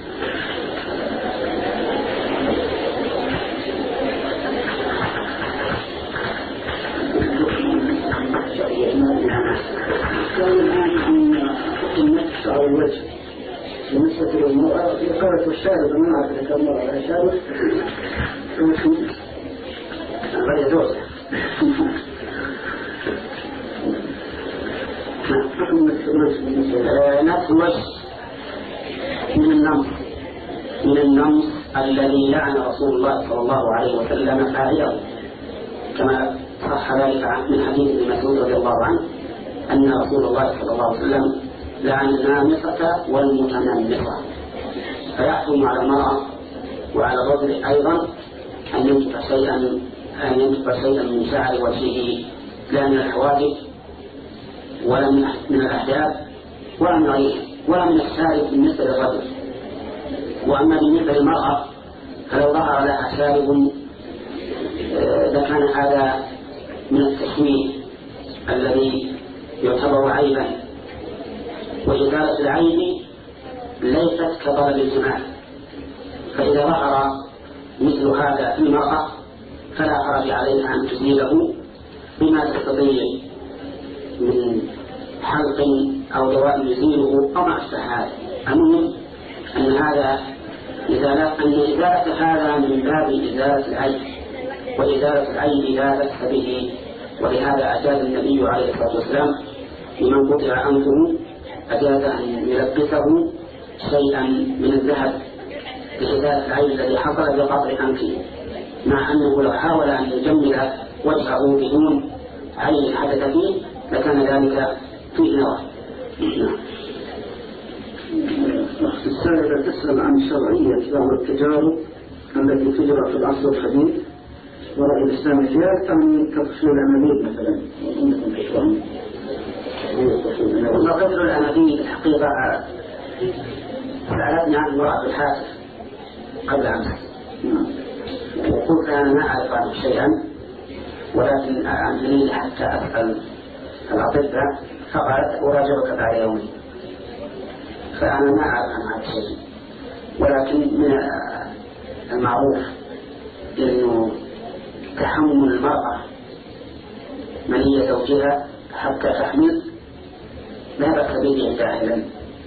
السؤال الآن عن النفس أو الوجه بالنسبة للمرأة في قالت والشارب ما أعرف إذا كان مرأة ولا شارب بل يجوز نفس الوجه من النمط من النمط الذي لعن رسول الله صلى الله عليه وسلم فاعله، كما صح ذلك من حديث ابن مسعود رضي الله عنه أن رسول الله صلى الله عليه وسلم لعن النامصة والمتنمصة، فيحكم على المرأة وعلى الرجل أيضا أن ينتف شيئا أن ينتف شيئا من شعر وجهه، لا من الحواجب ولا من الأحجاب ولا من غيره ولا من الشارب بالنسبة للرجل. وأما بالنسبة للمرأة فلو ظهر لها شارب لكان هذا من التشويه الذي يعتبر عيبا، وإزالة العيب ليست كطلب الجمال، فإذا ظهر مثل هذا في المرأة فلا حرج عليها أن تزيله بما تستطيع من حلق أو دواء يزيله أو ما أشبه هذا. المهم أن هذا إزالة أن إزالة هذا من باب إزالة العيب، وإزالة العيب لا بأس به، ولهذا أجاز النبي عليه الصلاة والسلام لمن قطع أنفه أجاز أن يلبسه شيئا من الذهب لإزالة العيب الذي حصل بقطع أنفه، مع أنه لو حاول أن يجمل وجهه بدون عين حدث فيه لكان ذلك فيه نظر. السائلة تسأل عن شرعية بعض التجارب التي تجرى في العصر الحديث ورأي الإسلام فيها، تعني كتفصيل الأنابيب مثلا. وقدر الأنابيب الحقيقة سألتني عن المرأة الحاسة قبل أمس، وقلت أنا ما أعرف عنه شيئا، ولكن أنزلي حتى أسأل الأطباء، فقالت أراجعك بعد يومين. فأنا ما أعرف عن هذا الشيء، ولكن من المعروف أنه تحمل المرأة منية زوجها حتى تحمل لا بأس به جاهلا.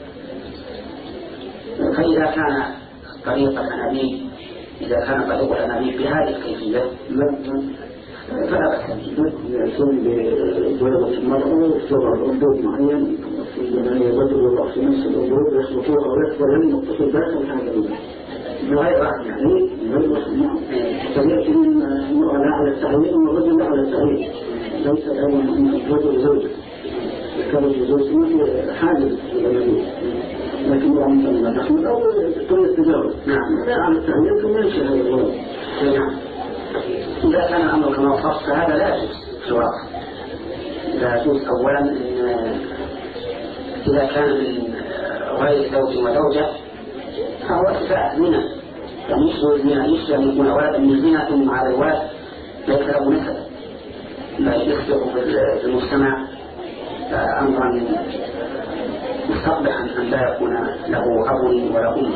فإذا كان طريق الأنابيب إذا كان طريق الأنابيب بهذه الكيفية فلا بأس به. يكون بولدة المرأة وتضع الأنبوب معين في زمانية الرجل والله في نفس الأنبوب يخلطوها ويكبر ينطق ذات الحاجة بغير رحم يعني بغير رحم. نعم. فيأتي من المرأة لا على التعليم والرجل لا على التعليم، ليس أيضا من الرجل زوجة كرجل زوجة ما في حاجة للأنابيب، لكن مرأة مثلا تحمل أو طريقة تجارب. نعم. لا على التعليم ثم يمشي هذا الغرض. نعم. إذا كان الأمر كما وصفت فهذا لا يجوز في الواقع. لا يجوز أولا إن إذا كان من غير زوج وزوجة فهو إساءة زنا، يعني يشبه الزنا، يشبه أن يكون ولدا من زنا ثم هذا الولد ليس له نسب، لا يصبح في المجتمع أمرا مستقبحا أن لا يكون له أب ولا أم.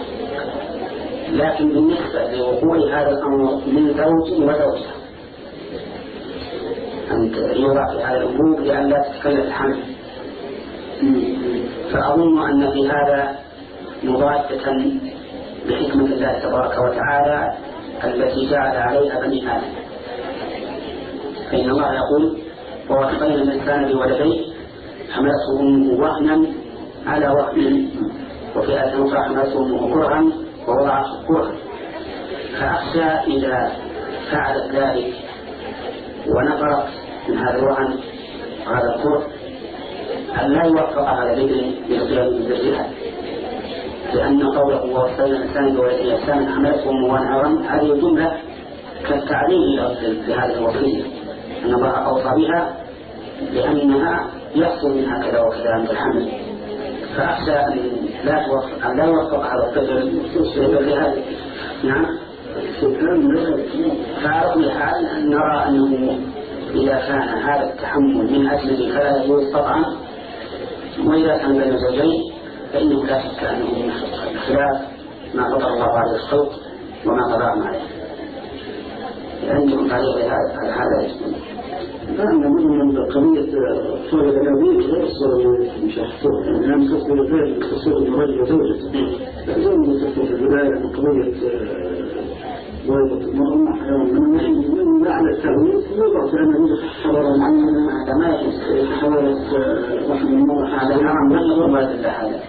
لكن بالنسبة لوقوع هذا الأمر من زوج وزوجة أن يوضع في هذا الأنبوب لأن لا تتكلف الحمل، فأظن أن في هذا مضادة بحكمة الله تبارك وتعالى التي جعل عليها بني آدم. فإن الله يقول ووصينا الإنسان بولديه حملته أمه وهنا على وهن، وفي آية أخرى حملته أمه كرها ووضعته كرها. فأخشى إذا فعلت ذلك ونفرت من هذا الوهن وهذا الكره أن لا يوفق هذا الابن لإصلاح ذريته، لأن قوله ووصينا الإنسان بولديه إحسانا حملته أمه وهنا هذه الجملة كالتعليل لهذه الوصية أن الله أوصى بها لأنها يحصل منها كذا وكذا عند الحمل. فأخشى أن لا توفق أن لا يوفق هذا الطفل لهذا. نعم. فعلى كل حال نرى أنه إذا كان هذا التحمل من أجله فلا يجوز طبعا، وإذا كان بين زوجين فإنه لا شك أنه من خلاف ما قضى الله عليه الخلق وما قضاهم عليه. عندهم تعليق على هذا يسمون نعم. من قضية صورة الأنابيب غير الصورة المشاهدة، يعني لا نفصل ذلك صورة الرجل وزوجته، لازم نفصل في البداية من قضية والدة المرأة مع حيوان من أعلى التأويل يوضع في الأنابيب حضارة معينة. هذا ما يجوز حضارة رحم المرأة، هذا حرام من والد الله هذا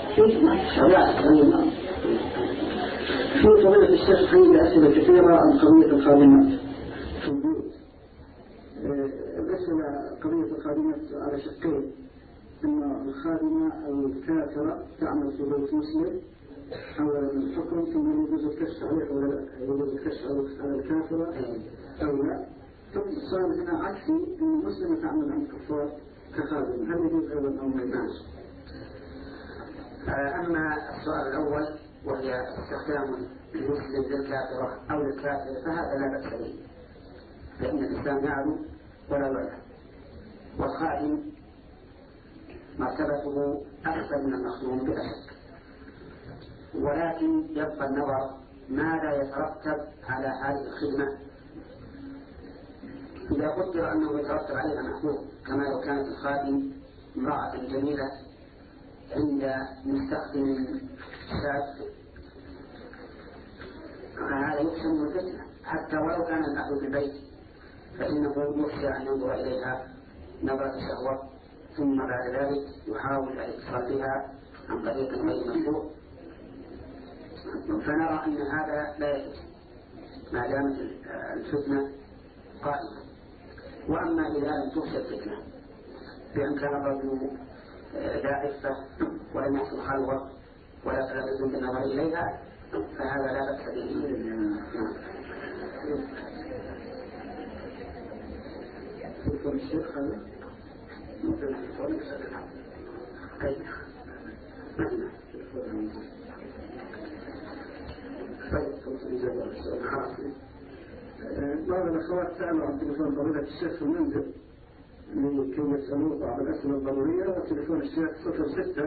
في قضية الشيخ حين أسئلة كثيرة عن قضية الخادمات في البيوت. الأسئلة قضية الخادمات على شقين، أن الخادمة أو الكافرة تعمل في بيت مسلم أولا الحكم ثم يجوز الكشف عليه ولا لا، يجوز الكشف على الكافرة أو لا. ثم صار هنا عكسي أن المسلمة تعمل عند كفار كخادمة، هل يجوز أيضا أو ما يجوز؟ أما السؤال الأول وهي استخدام المسلم للكافرة أو للكافر فهذا لا بأس به، لأن الإسلام يعلو ولا يعلى، والخادم مرتبته أكثر من المخدوم بلا شك، ولكن يبقى النظر ماذا يترتب على هذه الخدمة. إذا قدر أنه يترتب عليها محبوب كما لو كانت الخادم امرأة جميلة عند مستخدم شاب، هذا يقسم الفتنة حتى ولو كان الأهل في البيت، فإنه يخشى أن ينظر إليها نظرة شهوة ثم بعد ذلك يحاول الاتصال بها عن طريق غير مشروع. فنرى أن هذا لا يجوز ما دامت الفتنة قائمة. وأما إذا لم تخشى الفتنة بأن كان الرجل لا عفة ولم يحصل خلوة ولا تلبس بالنظر إليها فهذا لا بأس به. يكون الشيخ هذا مثل الفرق طيب بعض الأخوات سألوا عن تليفون فضيلة الشيخ في المنزل لكي يسألوه بعض الأسئلة الضرورية، وتليفون الشيخ صفر ستة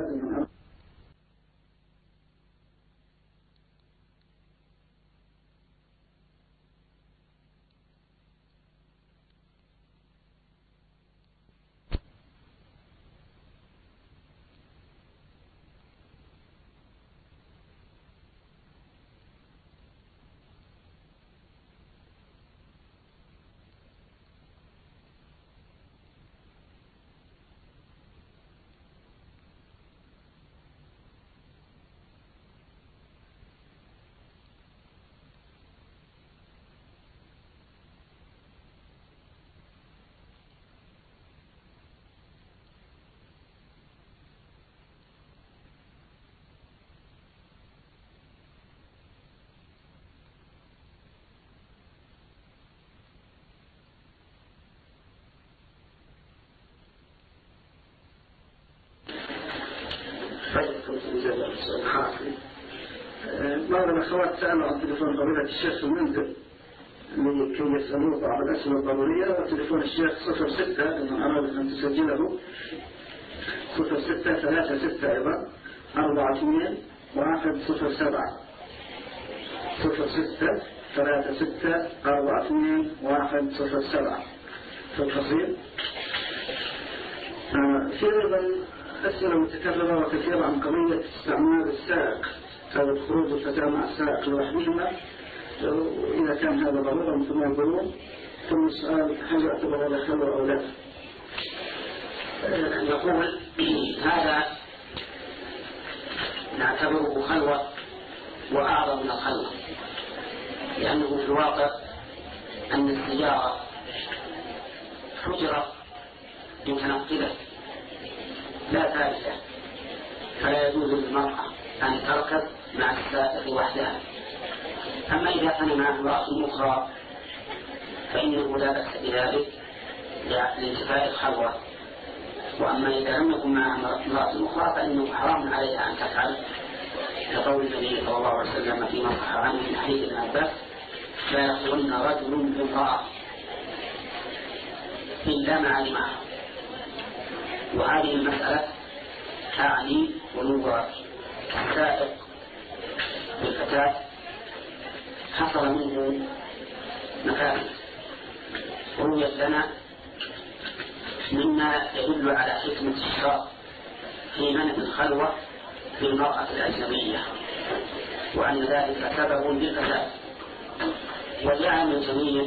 بعض الأخوات سألوا عن تليفون فضيلة الشيخ في المنزل لكي يسألوه بعض الأسئلة الضرورية، وتليفون الشيخ صفر ستة لمن أراد أن تسجله صفر ستة ثلاثة ستة أيضا أربعة اثنين واحد صفر سبعة صفر ستة ثلاثة ستة أربعة اثنين واحد صفر سبعة في الفصيل. في أيضا أسئلة متكررة وكثيرة عن قضية استعمال السائق أو خروج الفتاة مع السائق لوحدهما إذا كان هذا ضرورة مثل ما يقولون. ثم السؤال هل يعتبر هذا خلوة أو لا؟ نقول هذا نعتبره خلوة وأعظم من الخلوة، لأنه في الواقع أن السيارة حجرة متنقلة لا ثالثة، فلا يجوز للمرأة أن تركب مع السائق وحدها. أما إذا كان معه امرأة أخرى فإنه لا بأس بذلك لانتفاء الخلوة. وأما إذا لم يكن معه امرأة أخرى فإنه حرام عليها أن تفعل، لقول النبي صلى الله عليه وسلم فيما صح عنه من حديث ابن عباس: لا يخلون رجل بامرأة إلا مع جماعة. وهذه المسألة تعني ونور السائق بالفتاة حصل منه مكان رويت لنا مما يدل على حكمة الشرع في منع الخلوة بالمرأة الأجنبية، وأن ذلك سبب للفساد. واليعلم الجميع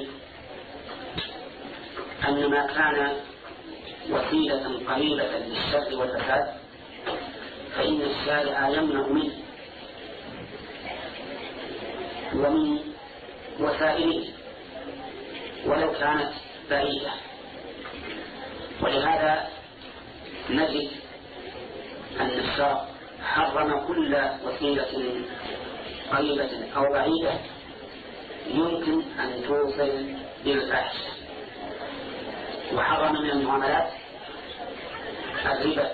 أن ما كان وسيلة قليلة للشر والفساد فإن الشارع يمنع منه ومن وسائله ولو كانت بعيدة. ولهذا نجد أن الشرع حرم كل وسيلة قريبة أو بعيدة يمكن أن توصل بالفاحشة، وحرم من المعاملات الربا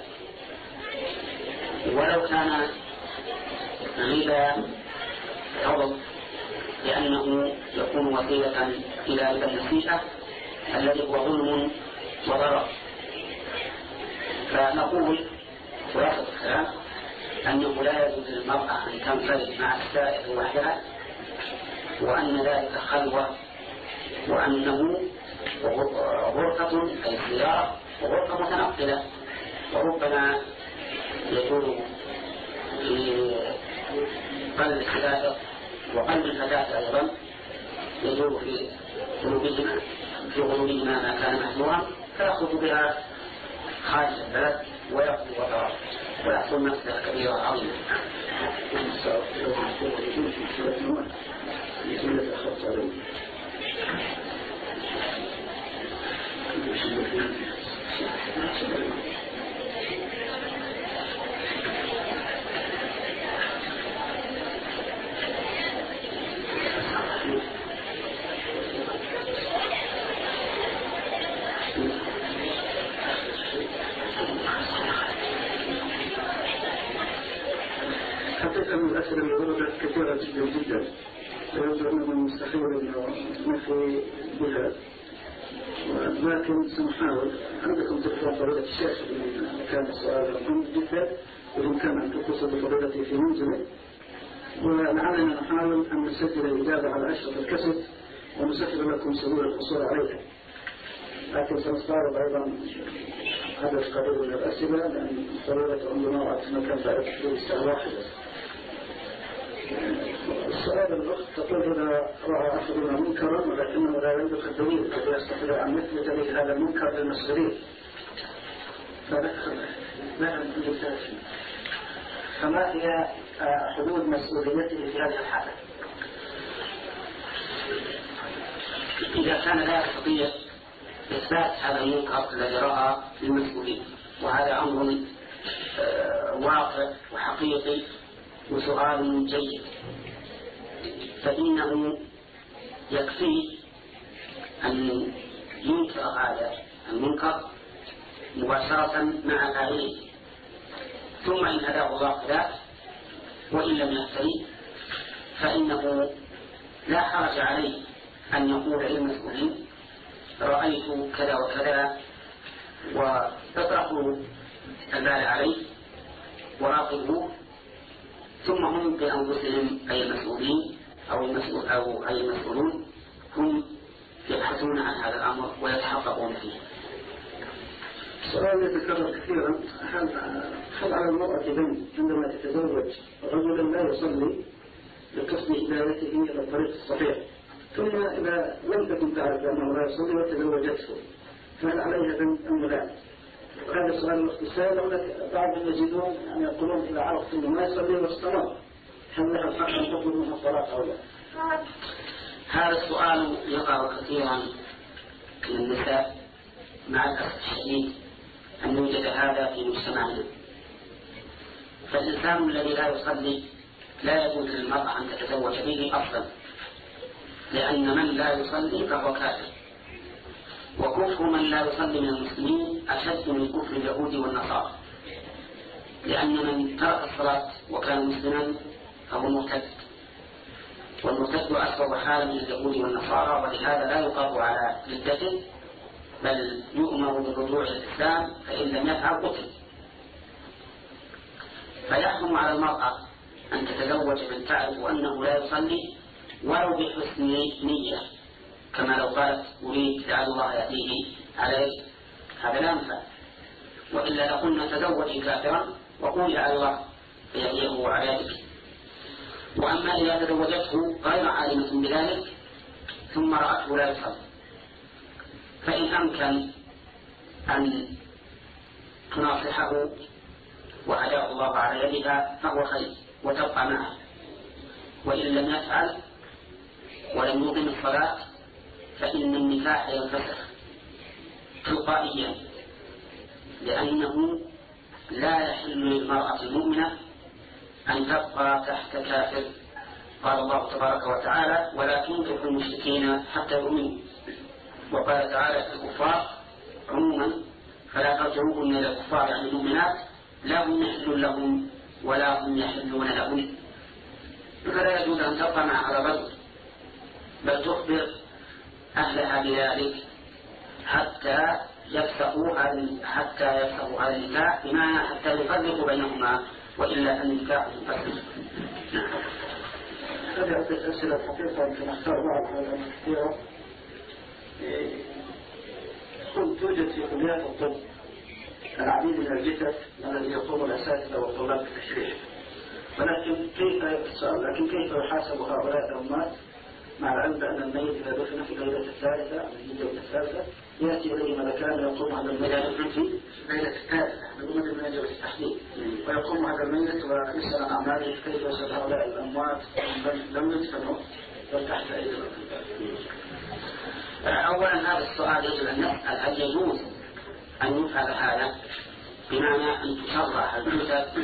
ولو كان ربا فضل، لأنه يكون وسيلة إلى ربا النصيحة الذي هو ظلم وضرر. فنقول خلاصة الكلام أنه لا يجوز للمرأة أن تنفرد مع السائق وحدها، وأن ذلك خلوة، وأنه غرفة أي سيارة وغرفة متنقلة، وربما يكون في قلب السائق وقلب الفتاة أيضا يدور في قلوبهما في قلوبهما ما كان محظورا، فيأخذ بها خارج البلد ويقضي وطرا ويحصل مفسدة كبيرة عظيمة. جدا جدا ويبدو أنه مستحيل أنه نفي بها، لكن سنحاول. عندكم تلفون فضيلة الشيخ إن كان السؤال مهم جدا ويمكن أن تتصل بفضيلتي في منزله، ولعلنا نحاول أن نسجل الإجابة على أشرف الكسب ونسهل لكم سبيل الحصول عليها، لكن سنستعرض أيضا هذا القليل من الأسئلة لأن ضرورة عندنا وقت مكان بعد في الساعة واحدة. السؤال الأخت تقول إذا رأى أحدنا منكرا ولكنه لا يملك الدليل الذي يستطيع أن يثبت به هذا المنكر للمسؤولين، فما هي حدود مسؤوليته في هذه الحالة؟ إذا كان لا يستطيع إثبات هذا المنكر الذي رأى للمسؤولين، وهذا أمر واقع وحقيقي وسؤال جيد، فإنه يكفي أن ينكر هذا المنكر مباشرة مع فاعله، ثم إن هداه الله ذاك وإن لم يهتدي فإنه لا حرج عليه أن يقول للمسؤولين رأيت كذا وكذا واطرحوا البال عليه وراقبوه، ثم هم بأنفسهم أي المسؤولين أو المسؤول أو أي المسؤولون هم يبحثون عن هذا الأمر ويتحققون فيه. السؤال يتكرر كثيرا، هل هل على المرأة بنت عندما تتزوج رجلا لا يصلي لقصد هدايته إلى الطريق الصحيح، ثم إذا لم تكن تعرف أنه لا يصلي وتزوجته، فهل عليها بنت أم لا؟ هذا السؤال الاختصار. لك بعضهم يجدون أن يقولون إذا عرفت أنه ما يصلي واستمر هل لها الحق أن تطلب منها الصلاة أو لا؟ هذا السؤال يقع كثيرا من النساء، مع الأسف الشديد أن يوجد هذا في مجتمعنا. فالإنسان الذي لا يصلي لا يجوز للمرأة أن تتزوج به أصلا، لأن من لا يصلي فهو كافر، وكفر من لا يصلي من المسلمين أشد من كفر اليهود والنصارى، لأن من ترك الصلاة وكان مسلما فهو مرتد، والمرتد أسوأ حالا من اليهود والنصارى، ولهذا لا يقر على ردته بل يؤمر بالرجوع إلى الإسلام، فإن لم يفعل قتل. فيحكم على المرأة أن تتزوج من تعرف أنه لا يصلي ولو بحسن نية، كما لو قالت أريد لعل الله يأتيه عليك، هذا لا ينفع، وإلا لقلنا تزوجي كافرا وقولي على الله يأتيه عليك. وأما إذا تزوجته غير عالمة بذلك ثم رأته لا يصلي، فإن أمكن أن تناصحه وهداه الله على يدها فهو خير وتبقى معه، وإن لم يفعل ولم يقم الصلاة فإن النكاح ينفسخ تلقائيا، لأنه لا يحل للمرأة المؤمنة أن تبقى تحت كافر. قال الله تبارك وتعالى ولا تنكحوا المشركين حتى يؤمنوا، وقال تعالى في الكفار عموما فلا ترجعوهن إلى الكفار يعني المؤمنات لا هم يحل لهم ولا هم يحلون لهم، فلا يجوز أن تبقى مع هذا الرجل، بل تخبر أهلها بذلك حتى يفسخوا حتى يفسخوا هذا النكاح، بمعنى حتى يفرقوا بينهما، وإلا النكاح ينفسخ. هذه عدة أسئلة حقيقة يمكن أختار بعض هذا كثيرة. توجد في كليات الطب العديد من الجثث الذي يقوم الأساتذة والطلاب بالتشريح، ولكن كيف السؤال لكن كيف يحاسب هؤلاء الأمات مع العلم بأن الميت إذا دفن في الليلة الثالثة أو الليلة الثالثة يأتي إليه ملكان ويقوم هذا الميت في الليلة الثالثة بدون من يجب التحديد، ويقوم هذا الميت ويسأل عن أعماله كيف يسأل هؤلاء الأموات لم يدفنوا بل تحت أيديهم. أولا هذا السؤال يجب أن نسأل هل يجوز أن يفعل هذا، بمعنى أن تشرح الجثث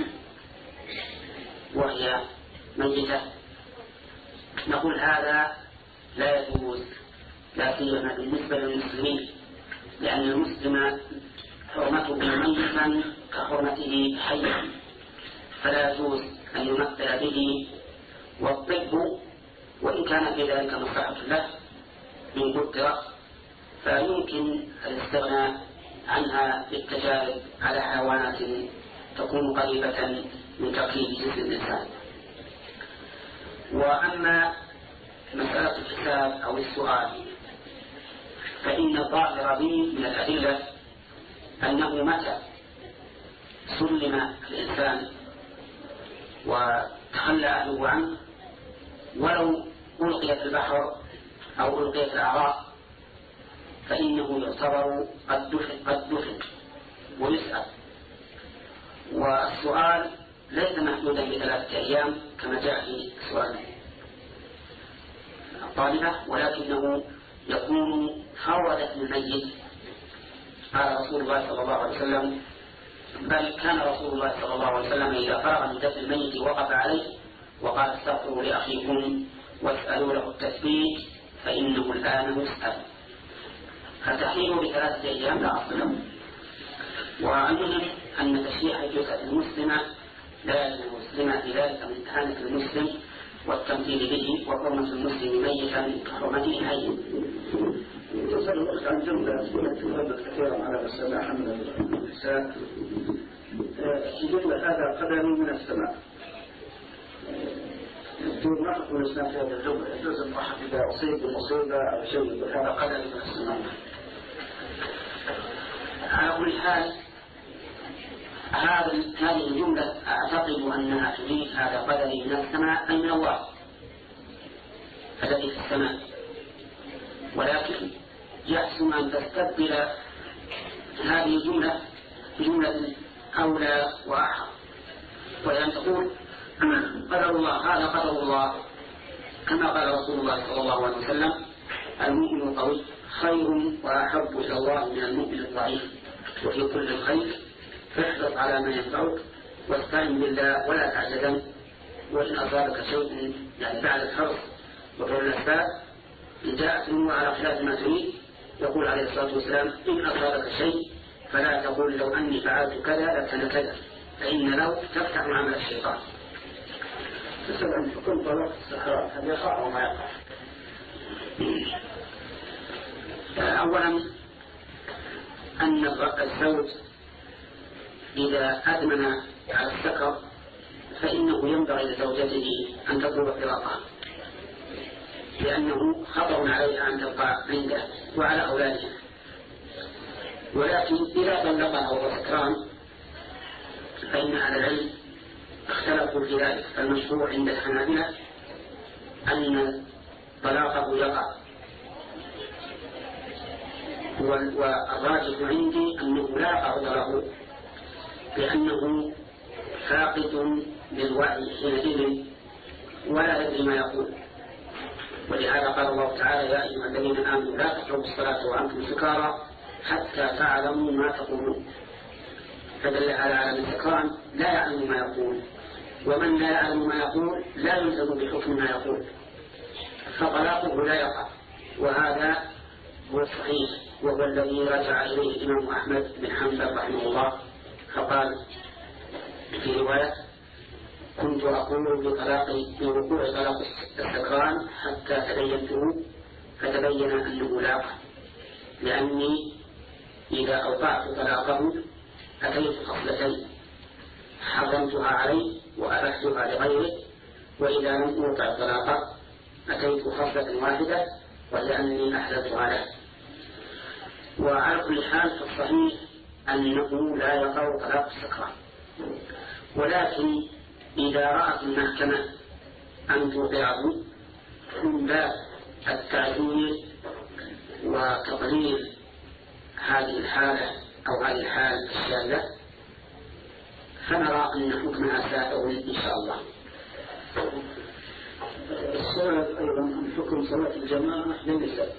وهي ميتة. نقول هذا لا يجوز، لا سيما بالنسبة للمسلمين، لأن المسلم حرمته ميتا كحرمته حيا، فلا يجوز أن يمثل به والطب وإن كان في ذلك مصلحة له من قدرة فيمكن الاستغناء عنها بالتجارب على حيوانات تكون قريبة من تركيب جسم الإنسان. وأما مسألة الحساب أو السؤال فإن الظاهر به من الأدلة أنه متى سلم الإنسان وتخلى أهله عنه ولو ألقي في البحر أو ألقي في الأعراض فإنه يعتبر قد دفن, قد دفن ويسأل. والسؤال ليس محدودا بثلاثة أيام كما جاء في سؤال الطالبة، ولكنه يكون فورة الميت. قال رسول الله صلى الله عليه وسلم بل كان رسول الله صلى الله عليه وسلم إذا فرغ من دفن الميت وقف عليه وقال استغفروا لأخيكم واسألوا له التثبيت فإنه الآن يسأل. فتحريمه بثلاثة أيام لا أصل له. والمهم أن تشريع الجثة المسلمة لا يجوز المسلمة في ذلك من إهانة المسلم والتمثيل به وحرمة المسلم ميتا كحرمته حيا. تسأل الأخت عن جملة تفضل كثيرا على السماع من النساء في جملة هذا قدر من السماء. دون ما تكون الإسلام في هذه الجملة يجوز الواحد إذا أصيب بمصيبة أو شيء هذا قدر من السماء. على كل حال هذه الجملة أعتقد أنها تريد هذا قدري من السماء أي من الله الذي في السماء، ولكن يحسن أن تستبدل هذه الجملة بجملة أولى وأحق، وأن تقول قدر الله هذا قدر الله كما قال رسول الله صلى الله عليه وسلم المؤمن القوي خير وأحب إلى الله من المؤمن الضعيف وفي كل خير فاحرص على ما ينفعك واستعن بالله ولا تعجزن وإن أصابك شيء يعني بعد الحرص وفعل الأسباب إن جاءت الأمور على خلاف ما تريد يقول عليه الصلاة والسلام إن أصابك شيء فلا تقول لو أني فعلت كذا لكان كذا فإن لو تفتح عمل الشيطان. تسأل عن حكم طلاق السكرات هل يقع أو ما يقع؟ أولا أن الزوج إذا أدمن على السكر فإنه ينبغي لزوجته أن تطلب فراقها لأنه خطر عليها أن تبقى عنده وعلى أولادها. ولكن إذا طلقها وهو سكران فإن أهل العلم اختلفوا في ذلك. فالمشروع عند الحنابلة أن طلاقه يقع، والراجح عندي أنه لا يقع طلاقه لأنه فاقد للوعي حينئذ ولا يدري ما يقول. ولهذا قال الله تعالى يا أيها الذين آمنوا لا تقربوا الصلاة وأنتم سكارى حتى تعلموا ما تقولون. فدل على عالم السكران لا يعلم ما يقول، ومن لا يعلم ما يقول لا يلزم بحكم ما يقول، فطلاقه لا يقع. وهذا هو الصحيح وهو الذي رجع إليه الإمام أحمد بن حنبل رحمه الله فقال في رواية كنت أقول بطلاق بوقوع طلاق السكران حتى تبينته فتبين أنه لا يقع، لأني إذا أوقعت طلاقه أتيت خصلتين حرمتها عليه وأبحتها لغيره، وإذا لم أوقع طلاقه أتيت خصلة واحدة ولأني أحللتها له. وعلى كل حال فالصحيح أنه لا يقع طلاق السكران، ولكن إذا رأت المحكمة أن توقعه من باب التعديل وتقليل هذه الحالة أو هذه الحالة الشاذة فنرى أن حكمها سائغ إن شاء الله. السؤال أيضا عن حكم صلاة الجماعة للنساء.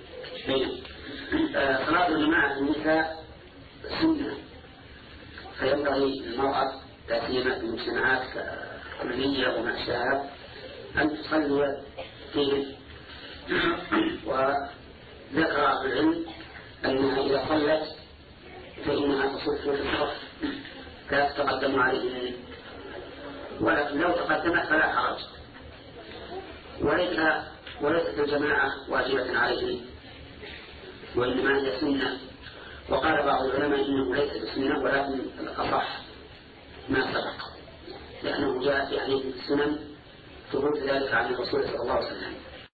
صلاة الجماعة للنساء سنة، فينبغي للمرأة لا سيما في المجتمعات ككلية وما شابه أن تصلي فيه. وذكر أهل العلم أنها إذا صلت فإنها تصف في الصف لا تتقدم عليهم، ولكن لو تقدمت فلا حرج وليس وليست الجماعة واجبة عليه وإنما هي سنة. وقال بعض العلماء إنه ليس بسنة ولكن الأصح ما سبق، لأنه جاء في حديث السنن ثبوت ذلك عن الرسول صلى الله عليه وسلم.